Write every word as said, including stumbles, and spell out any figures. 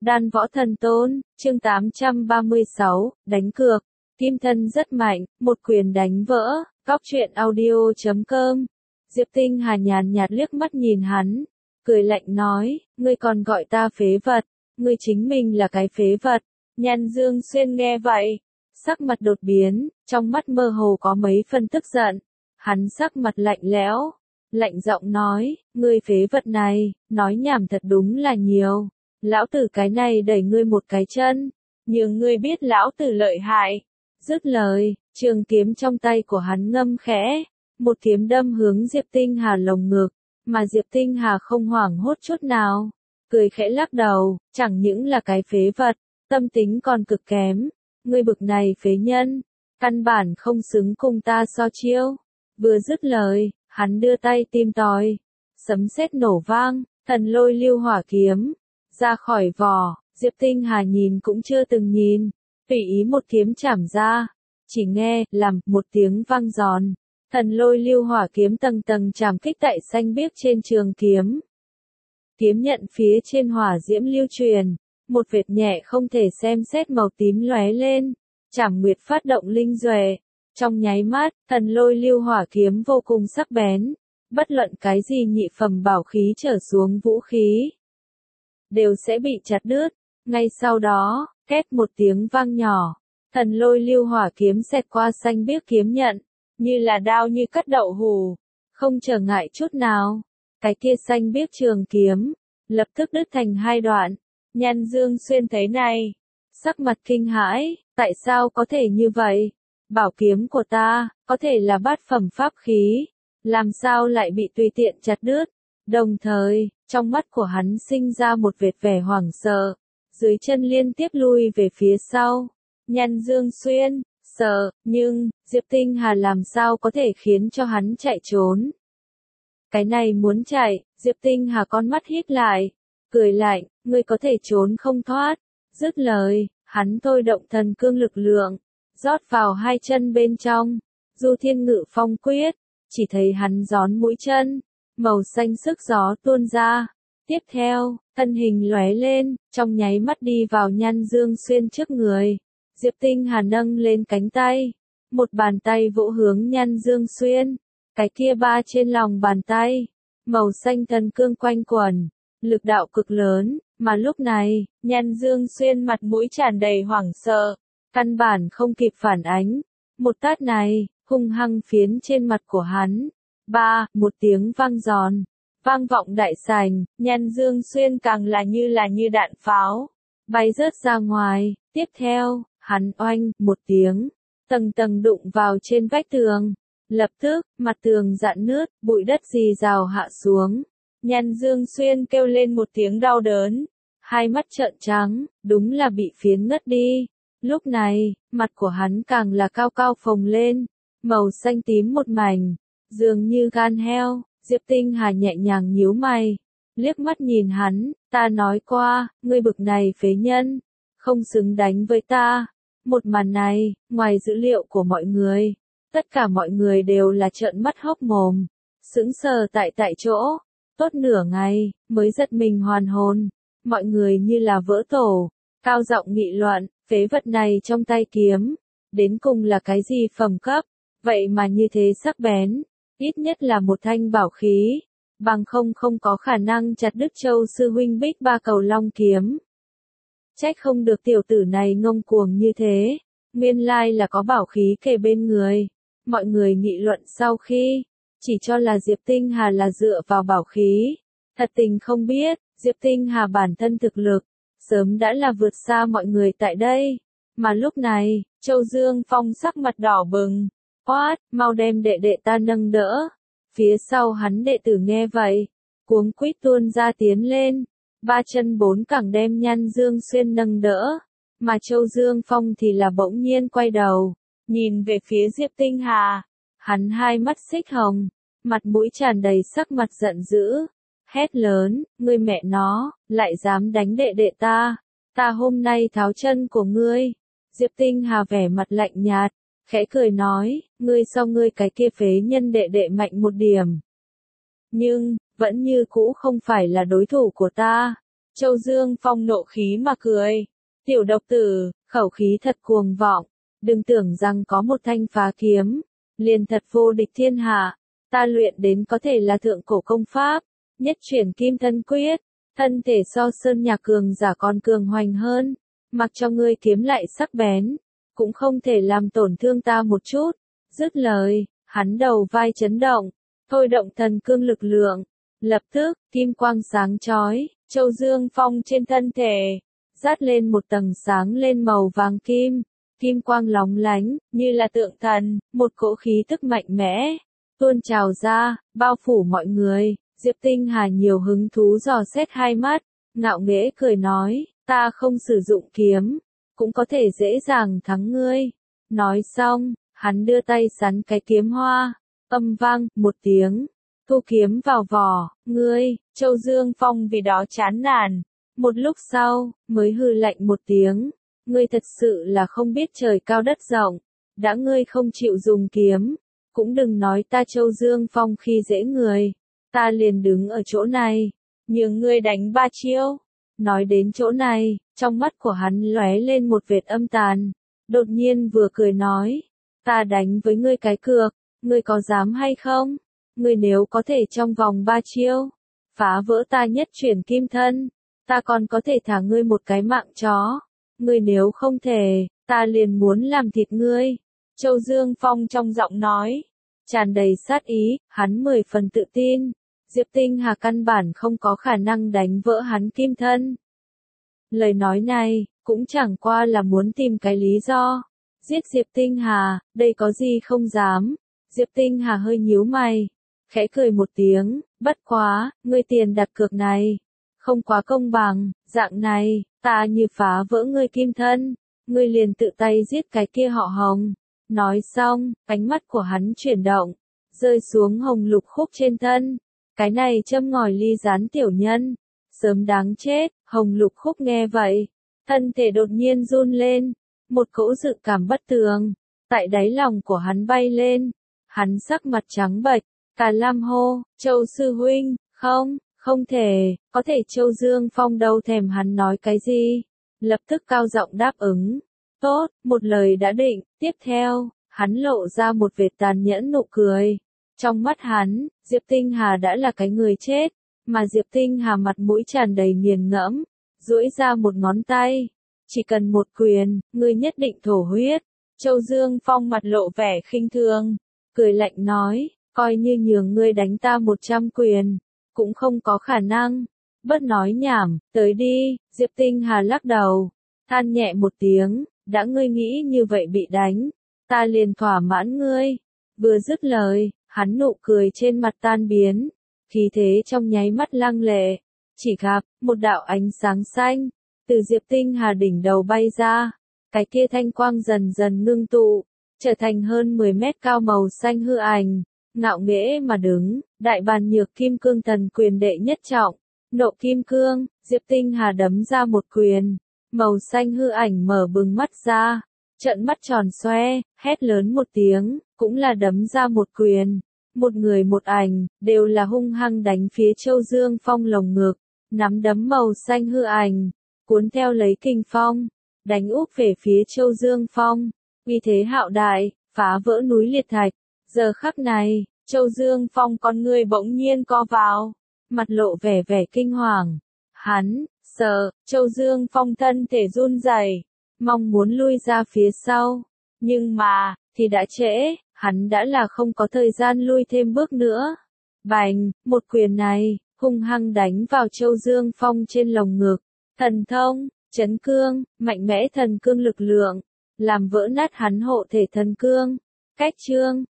Đan Võ Thần Tôn, chương tám trăm ba mươi sáu, đánh cược. Kim thân rất mạnh, một quyền đánh vỡ. Cóc truyện audio chấm com. Diệp Tinh Hà nhàn nhạt liếc mắt nhìn hắn, cười lạnh nói, ngươi còn gọi ta phế vật, ngươi chính mình là cái phế vật. Nhan Dương Xuyên nghe vậy, sắc mặt đột biến, trong mắt mơ hồ có mấy phân tức giận. Hắn sắc mặt lạnh lẽo, lạnh giọng nói, ngươi phế vật này, nói nhảm thật đúng là nhiều. Lão tử cái này đẩy ngươi một cái chân, nhưng ngươi biết lão tử lợi hại. Dứt lời, trường kiếm trong tay của hắn ngâm khẽ, một kiếm đâm hướng Diệp Tinh Hà lồng ngực, mà Diệp Tinh Hà không hoảng hốt chút nào, cười khẽ lắc đầu, chẳng những là cái phế vật, tâm tính còn cực kém, ngươi bực này phế nhân, căn bản không xứng cùng ta so chiêu. Vừa dứt lời, hắn đưa tay tìm tòi, sấm sét nổ vang, thần lôi lưu hỏa kiếm ra khỏi vỏ, Diệp Tinh Hà nhìn cũng chưa từng nhìn, tùy ý một kiếm chảm ra, chỉ nghe làm một tiếng vang giòn, thần lôi lưu hỏa kiếm tầng tầng chạm kích tại xanh biếc trên trường kiếm. Kiếm nhận phía trên hỏa diễm lưu truyền, một vệt nhẹ không thể xem xét màu tím lóe lên, Trảm Nguyệt phát động linh duệ, trong nháy mắt, thần lôi lưu hỏa kiếm vô cùng sắc bén, bất luận cái gì nhị phẩm bảo khí trở xuống vũ khí đều sẽ bị chặt đứt. Ngay sau đó, két một tiếng vang nhỏ, thần lôi lưu hỏa kiếm xẹt qua xanh biếc kiếm nhận, như là đao như cắt đậu hù, không trở ngại chút nào. Cái kia xanh biếc trường kiếm, lập tức đứt thành hai đoạn. Nhan Dương Xuyên thấy này, sắc mặt kinh hãi, tại sao có thể như vậy? Bảo kiếm của ta, có thể là bát phẩm pháp khí, làm sao lại bị tùy tiện chặt đứt? Đồng thời, trong mắt của hắn sinh ra một vệt vẻ hoảng sợ, dưới chân liên tiếp lui về phía sau. Nhan Dương Xuyên, sợ, nhưng, Diệp Tinh Hà làm sao có thể khiến cho hắn chạy trốn? Cái này muốn chạy, Diệp Tinh Hà con mắt híp lại, cười lạnh, ngươi có thể trốn không thoát. Dứt lời, hắn thôi động thần cương lực lượng, rót vào hai chân bên trong, Du Thiên Ngự Phong quyết, chỉ thấy hắn gión mũi chân, màu xanh sức gió tuôn ra. Tiếp theo, thân hình lóe lên, trong nháy mắt đi vào Nhan Dương Xuyên trước người. Diệp Tinh Hà nâng lên cánh tay, một bàn tay vỗ hướng Nhan Dương Xuyên, cái kia ba trên lòng bàn tay, màu xanh thần cương quanh quẩn, lực đạo cực lớn, mà lúc này, Nhan Dương Xuyên mặt mũi tràn đầy hoảng sợ, căn bản không kịp phản ánh, một tát này, hung hăng phiến trên mặt của hắn. Ba, một tiếng vang giòn, vang vọng đại sảnh, Nhan Dương Xuyên càng là như là như đạn pháo, bay rớt ra ngoài. Tiếp theo, hắn oanh, một tiếng, tầng tầng đụng vào trên vách tường. Lập tức, mặt tường rạn nứt, bụi đất rì rào hạ xuống. Nhan Dương Xuyên kêu lên một tiếng đau đớn, hai mắt trợn trắng, đúng là bị phiến ngất đi. Lúc này, mặt của hắn càng là cao cao phồng lên, màu xanh tím một mảnh, dường như gan heo. Diệp Tinh Hà nhẹ nhàng nhíu mày, liếc mắt nhìn hắn, ta nói qua, ngươi bực này phế nhân, không xứng đánh với ta. Một màn này, ngoài dữ liệu của mọi người, tất cả mọi người đều là trợn mắt hốc mồm, sững sờ tại tại chỗ, tốt nửa ngày, mới giật mình hoàn hồn. Mọi người như là vỡ tổ, cao giọng nghị luận, phế vật này trong tay kiếm, đến cùng là cái gì phẩm cấp, vậy mà như thế sắc bén, ít nhất là một thanh bảo khí, bằng không không có khả năng chặt đứt Châu sư huynh Bích Ba Cầu Long kiếm. Trách không được tiểu tử này ngông cuồng như thế, nguyên lai là có bảo khí kề bên người. Mọi người nghị luận sau khi, chỉ cho là Diệp Tinh Hà là dựa vào bảo khí, thật tình không biết, Diệp Tinh Hà bản thân thực lực, sớm đã là vượt xa mọi người tại đây. Mà lúc này, Châu Dương Phong sắc mặt đỏ bừng, quát, mau đem đệ đệ ta nâng đỡ. Phía sau hắn đệ tử nghe vậy, cuống quýt tuôn ra tiến lên, ba chân bốn cẳng đem Nhan Dương Xuyên nâng đỡ, mà Châu Dương Phong thì là bỗng nhiên quay đầu, nhìn về phía Diệp Tinh Hà, hắn hai mắt xích hồng, mặt mũi tràn đầy sắc mặt giận dữ, hét lớn, ngươi mẹ nó, lại dám đánh đệ đệ ta, ta hôm nay tháo chân của ngươi. Diệp Tinh Hà vẻ mặt lạnh nhạt, khẽ cười nói, ngươi so ngươi cái kia phế nhân đệ đệ mạnh một điểm, nhưng, vẫn như cũ không phải là đối thủ của ta. Châu Dương Phong nộ khí mà cười. Tiểu độc tử, khẩu khí thật cuồng vọng. Đừng tưởng rằng có một thanh phá kiếm, liền thật vô địch thiên hạ. Ta luyện đến có thể là thượng cổ công pháp, nhất chuyển kim thân quyết. Thân thể so sơn nhạc cường giả còn cường hoành hơn. Mặc cho ngươi kiếm lại sắc bén, cũng không thể làm tổn thương ta một chút. Dứt lời, hắn đầu vai chấn động, thôi động thần cương lực lượng. Lập tức, kim quang sáng chói, Châu Dương Phong trên thân thể, dát lên một tầng sáng lên màu vàng kim. Kim quang lóng lánh, như là tượng thần, một cỗ khí tức mạnh mẽ, tuôn trào ra, bao phủ mọi người. Diệp Tinh Hà nhiều hứng thú dò xét hai mắt, ngạo nghễ cười nói, ta không sử dụng kiếm, cũng có thể dễ dàng thắng ngươi. Nói xong, hắn đưa tay sắn cái kiếm hoa, âm vang, một tiếng, thu kiếm vào vỏ, ngươi, Châu Dương Phong vì đó chán nản. Một lúc sau, mới hừ lạnh một tiếng, ngươi thật sự là không biết trời cao đất rộng, đã ngươi không chịu dùng kiếm, cũng đừng nói ta Châu Dương Phong khi dễ người. Ta liền đứng ở chỗ này, nhường ngươi đánh ba chiêu. Nói đến chỗ này, trong mắt của hắn lóe lên một vệt âm tàn, đột nhiên vừa cười nói, ta đánh với ngươi cái cược, ngươi có dám hay không? Ngươi nếu có thể trong vòng ba chiêu, phá vỡ ta nhất chuyển kim thân, ta còn có thể thả ngươi một cái mạng chó. Ngươi nếu không thể, ta liền muốn làm thịt ngươi. Châu Dương Phong trong giọng nói, tràn đầy sát ý, hắn mười phần tự tin. Diệp Tinh Hà căn bản không có khả năng đánh vỡ hắn kim thân. Lời nói này, cũng chẳng qua là muốn tìm cái lý do. Giết Diệp Tinh Hà, đây có gì không dám. Diệp Tinh Hà hơi nhíu mày, khẽ cười một tiếng, bất quá, ngươi tiền đặt cược này, không quá công bằng, dạng này, ta như phá vỡ ngươi kim thân, ngươi liền tự tay giết cái kia họ Hồng. Nói xong, ánh mắt của hắn chuyển động, rơi xuống hồng lục khúc trên thân. Cái này châm ngòi ly gián tiểu nhân, sớm đáng chết. Hồng lục khúc nghe vậy, thân thể đột nhiên run lên, một cỗ dự cảm bất tường, tại đáy lòng của hắn bay lên, hắn sắc mặt trắng bệch, cả lam hô, Châu sư huynh, không, không thể, có thể Châu Dương Phong đâu thèm hắn nói cái gì, lập tức cao giọng đáp ứng, tốt, một lời đã định. Tiếp theo, hắn lộ ra một vệt tàn nhẫn nụ cười. Trong mắt hắn, Diệp Tinh Hà đã là cái người chết, mà Diệp Tinh Hà mặt mũi tràn đầy nghiền ngẫm, duỗi ra một ngón tay, chỉ cần một quyền, ngươi nhất định thổ huyết. Châu Dương Phong mặt lộ vẻ khinh thường, cười lạnh nói, coi như nhường ngươi đánh ta một trăm quyền, cũng không có khả năng. Bớt nói nhảm, tới đi. Diệp Tinh Hà lắc đầu, than nhẹ một tiếng, đã ngươi nghĩ như vậy bị đánh, ta liền thỏa mãn ngươi. Vừa dứt lời, hắn nụ cười trên mặt tan biến, khí thế trong nháy mắt lăng lệ, chỉ gặp một đạo ánh sáng xanh từ Diệp Tinh Hà đỉnh đầu bay ra, cái kia thanh quang dần dần ngưng tụ, trở thành hơn mười mét cao màu xanh hư ảnh, ngạo nghễ mà đứng. Đại bàn nhược kim cương thần quyền đệ nhất trọng, nộ kim cương. Diệp Tinh Hà đấm ra một quyền, màu xanh hư ảnh mở bừng mắt ra, trợn mắt tròn xoe, hét lớn một tiếng, cũng là đấm ra một quyền. Một người một ảnh, đều là hung hăng đánh phía Châu Dương Phong lồng ngực, nắm đấm màu xanh hư ảnh, cuốn theo lấy kình phong, đánh úp về phía Châu Dương Phong, uy thế hạo đại, phá vỡ núi liệt thạch. Giờ khắc này, Châu Dương Phong con người bỗng nhiên co vào, mặt lộ vẻ vẻ kinh hoàng. Hắn, sợ, Châu Dương Phong thân thể run rẩy, mong muốn lui ra phía sau, nhưng mà, thì đã trễ, hắn đã là không có thời gian lui thêm bước nữa. Bành, một quyền này, hung hăng đánh vào Châu Dương Phong trên lồng ngực. Thần thông, chấn cương, mạnh mẽ thần cương lực lượng, làm vỡ nát hắn hộ thể thần cương. Cách chương